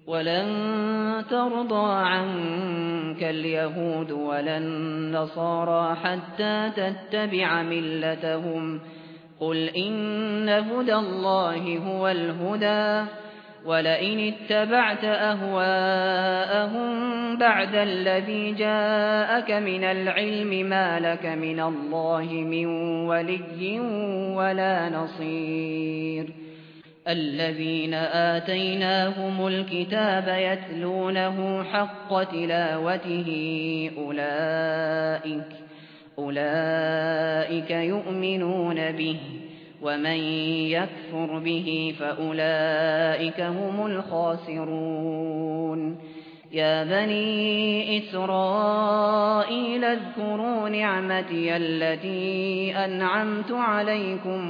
ولن ترضى عنك اليهود ولا النصارى حتى تتبع ملتهم قل إن هدى الله هو الهدى ولئن اتبعت أهواءهم بعد الذي جاءك من العلم ما لك من الله من ولي ولا نصير الذين آتيناهم الكتاب يتلونه حق تلاوته أولئك يؤمنون به ومن يكفر به فأولئك هم الخاسرون يا بني إسرائيل اذكروا نعمتي التي أنعمت عليكم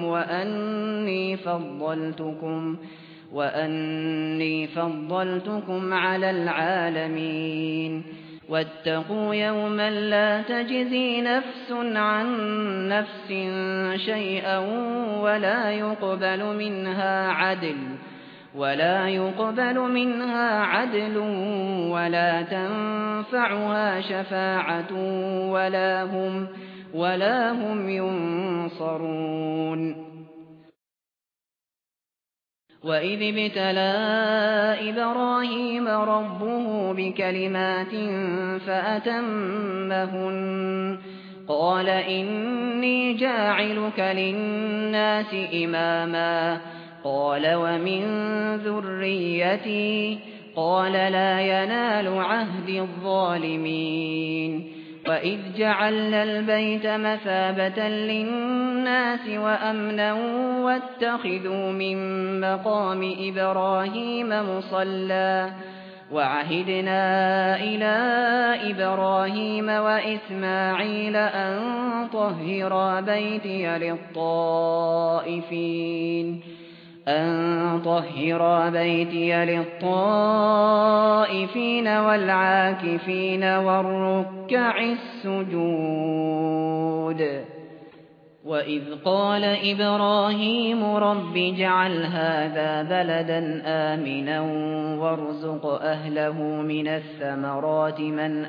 وأني فضلتكم على العالمين واتقوا يوما لا تجزي نفس عن نفس شيئا ولا يقبل منها عدل ولا تنفعها شفاعة ولا هم ينصرون وإذ ابتلى إبراهيم ربه بكلمات فأتمهن قال إني جاعلك للناس إماما قال ومن ذريتي قال لا ينال عهد الظالمين وإذ جعلنا البيت مثابة للناس وأمنا واتخذوا من مقام إبراهيم مصلى وعهدنا إلى إبراهيم وإسماعيل أن طهرا بيتي للطائفين والعاكفين والركع السجود وإذ قال إبراهيم رب اجعل هذا بلدا آمنا وارزق أهله من الثمرات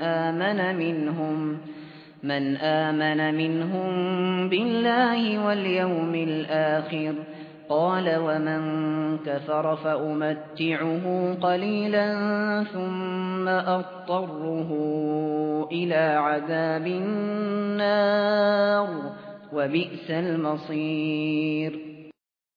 من آمن منهم بالله واليوم الآخر قال ومن كفر فأمتعه قليلا ثم أضطره إلى عذاب النار وبئس المصير